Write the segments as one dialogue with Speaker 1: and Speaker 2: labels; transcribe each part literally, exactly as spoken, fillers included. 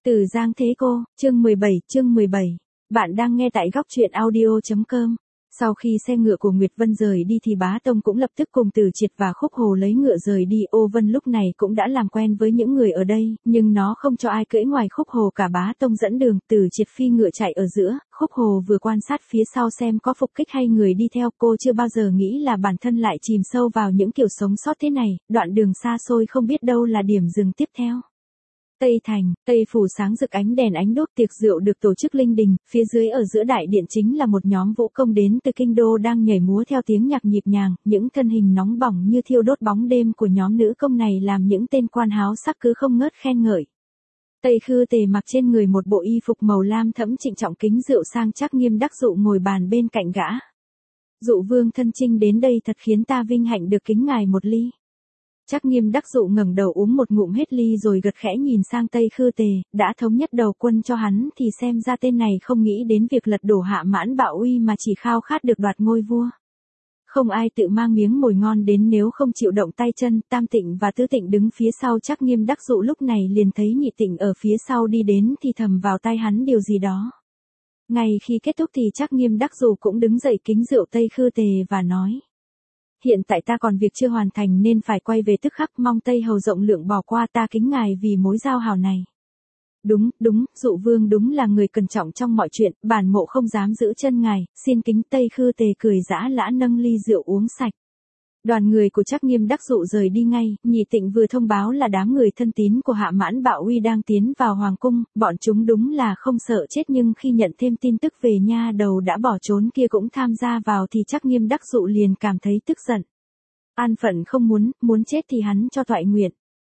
Speaker 1: Từ Giang Thế Cô, chương mười bảy, chương mười bảy. Bạn đang nghe tại góc truyện audio chấm com. Sau khi xe ngựa của Nguyệt Vân rời đi thì Bá Tông cũng lập tức cùng Từ Triệt và Khúc Hồ lấy ngựa rời đi. Ô Vân lúc này cũng đã làm quen với những người ở đây, nhưng nó không cho ai cưỡi ngoài Khúc Hồ cả. Bá Tông dẫn đường, Từ Triệt phi ngựa chạy ở giữa, Khúc Hồ vừa quan sát phía sau xem có phục kích hay người đi theo. Cô chưa bao giờ nghĩ là bản thân lại chìm sâu vào những kiểu sống sót thế này, đoạn đường xa xôi không biết đâu là điểm dừng tiếp theo. Tây Thành, Tây Phủ sáng rực ánh đèn ánh đuốc, tiệc rượu được tổ chức linh đình, phía dưới ở giữa đại điện chính là một nhóm vũ công đến từ kinh đô đang nhảy múa theo tiếng nhạc nhịp nhàng, những thân hình nóng bỏng như thiêu đốt bóng đêm của nhóm nữ công này làm những tên quan háo sắc cứ không ngớt khen ngợi. Tây Khư Tề mặc trên người một bộ y phục màu lam thẫm trịnh trọng kính rượu sang Trác Nghiêm Đắc Dụ ngồi bàn bên cạnh gã. Dụ vương thân chinh đến đây thật khiến ta vinh hạnh được kính ngài một ly. Trác Nghiêm Đắc Dụ ngẩng đầu uống một ngụm hết ly rồi gật khẽ nhìn sang Tây Khư Tề, đã thống nhất đầu quân cho hắn thì xem ra tên này không nghĩ đến việc lật đổ Hạ Mãn Bạo Uy mà chỉ khao khát được đoạt ngôi vua. Không ai tự mang miếng mồi ngon đến nếu không chịu động tay chân. Tam Tịnh và Tứ Tịnh đứng phía sau Trác Nghiêm Đắc Dụ lúc này liền thấy Nhị Tịnh ở phía sau đi đến thì thầm vào tai hắn điều gì đó. Ngay khi kết thúc thì Trác Nghiêm Đắc Dụ cũng đứng dậy kính rượu Tây Khư Tề và nói: Hiện tại ta còn việc chưa hoàn thành nên phải quay về tức khắc, mong Tây Hầu rộng lượng bỏ qua, ta kính ngài vì mối giao hảo này. Đúng, đúng, Dụ vương đúng là người cẩn trọng trong mọi chuyện, bản mộ không dám giữ chân ngài, xin kính. Tây Khư Tề cười giã lã nâng ly rượu uống sạch. Đoàn người của Trác Nghiêm Đắc Dụ rời đi ngay. Nhị Tịnh vừa thông báo là đám người thân tín của Hạ Mãn Bạo Uy đang tiến vào hoàng cung, bọn chúng đúng là không sợ chết, nhưng khi nhận thêm tin tức về nha đầu đã bỏ trốn kia cũng tham gia vào thì Trác Nghiêm Đắc Dụ liền cảm thấy tức giận. An phận không muốn, muốn chết thì hắn cho toại nguyện.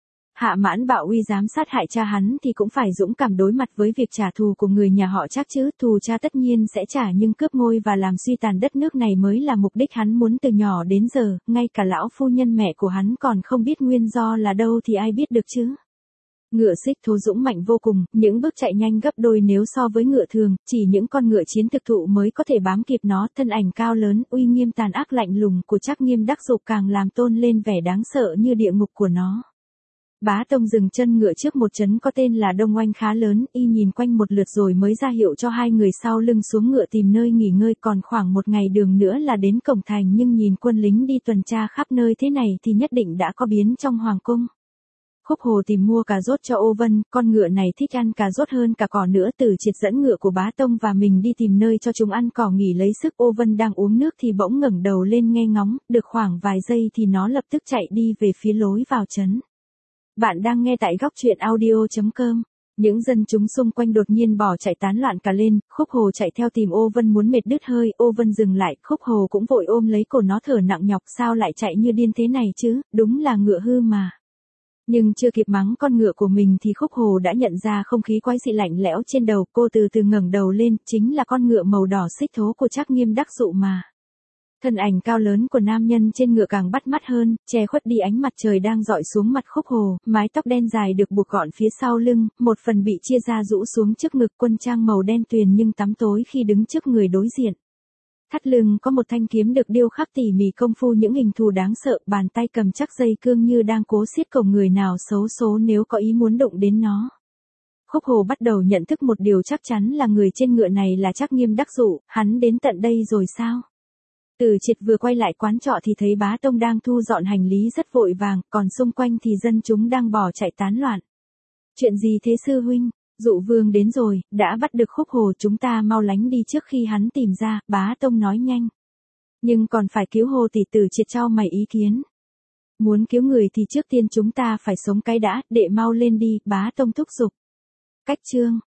Speaker 1: Hạ Mãn Bạo Uy dám sát hại cha hắn thì cũng phải dũng cảm đối mặt với việc trả thù của người nhà họ Trác chứ. Thù cha tất nhiên sẽ trả, nhưng cướp ngôi và làm suy tàn đất nước này mới là mục đích hắn muốn từ nhỏ đến giờ. Ngay cả lão phu nhân mẹ của hắn còn không biết nguyên do là đâu thì ai biết được chứ. Ngựa Xích Thố dũng mạnh vô cùng, những bước chạy nhanh gấp đôi nếu so với ngựa thường, chỉ những con ngựa chiến thực thụ mới có thể bám kịp nó. Thân ảnh cao lớn, uy nghiêm tàn ác lạnh lùng của Trác Nghiêm Đắc Dụ càng làm tôn lên vẻ đáng sợ như địa ngục của nó. Bá Tông dừng chân ngựa trước một trấn có tên là Đông Oanh khá lớn, y nhìn quanh một lượt rồi mới ra hiệu cho hai người sau lưng xuống ngựa tìm nơi nghỉ ngơi. Còn khoảng một ngày đường nữa là đến cổng thành, nhưng nhìn quân lính đi tuần tra khắp nơi thế này thì nhất định đã có biến trong hoàng cung. Khúc Hồ tìm mua cà rốt cho Ô Vân, con ngựa này thích ăn cà rốt hơn cả cỏ nữa. Từ Triệt dẫn ngựa của Bá Tông và mình đi tìm nơi cho chúng ăn cỏ nghỉ lấy sức. Ô Vân đang uống nước thì bỗng ngẩng đầu lên nghe ngóng, được khoảng vài giây thì nó lập tức chạy đi về phía lối vào trấn. Bạn đang nghe tại góc truyện audio chấm com. Những dân chúng xung quanh đột nhiên bỏ chạy tán loạn cả lên. Khúc Hồ chạy theo tìm Ô Vân muốn mệt đứt hơi. Ô Vân dừng lại, Khúc Hồ cũng vội ôm lấy cổ nó thở nặng nhọc. Sao lại chạy như điên thế này chứ, đúng là ngựa hư mà. Nhưng chưa kịp mắng con ngựa của mình thì Khúc Hồ đã nhận ra không khí quái dị lạnh lẽo trên đầu. Cô từ từ ngẩng đầu lên, chính là con ngựa màu đỏ Xích Thố của Trác Nghiêm Đắc Dụ mà. Thân ảnh cao lớn của nam nhân trên ngựa càng bắt mắt hơn, che khuất đi ánh mặt trời đang rọi xuống mặt Khúc Hồ. Mái tóc đen dài được buộc gọn phía sau lưng, một phần bị chia ra rũ xuống trước ngực, quân trang màu đen tuyền nhưng tắm tối khi đứng trước người đối diện. Thắt lưng có một thanh kiếm được điêu khắc tỉ mỉ công phu những hình thù đáng sợ, bàn tay cầm chắc dây cương như đang cố siết cổ người nào xấu số nếu có ý muốn đụng đến nó. Khúc Hồ bắt đầu nhận thức một điều chắc chắn là người trên ngựa này là Trác Nghiêm Đắc Dụ. Hắn đến tận đây rồi sao? Từ Triệt vừa quay lại quán trọ thì thấy Bá Tông đang thu dọn hành lý rất vội vàng, còn xung quanh thì dân chúng đang bỏ chạy tán loạn. Chuyện gì thế sư huynh? Dụ vương đến rồi, đã bắt được Khúc Hồ, chúng ta mau lánh đi trước khi hắn tìm ra. Bá Tông nói nhanh. Nhưng còn phải cứu Hồ tỷ. Từ Triệt cho mày ý kiến. Muốn cứu người thì trước tiên chúng ta phải sống cái đã, đệ mau lên đi. Bá Tông thúc giục. Cách chương.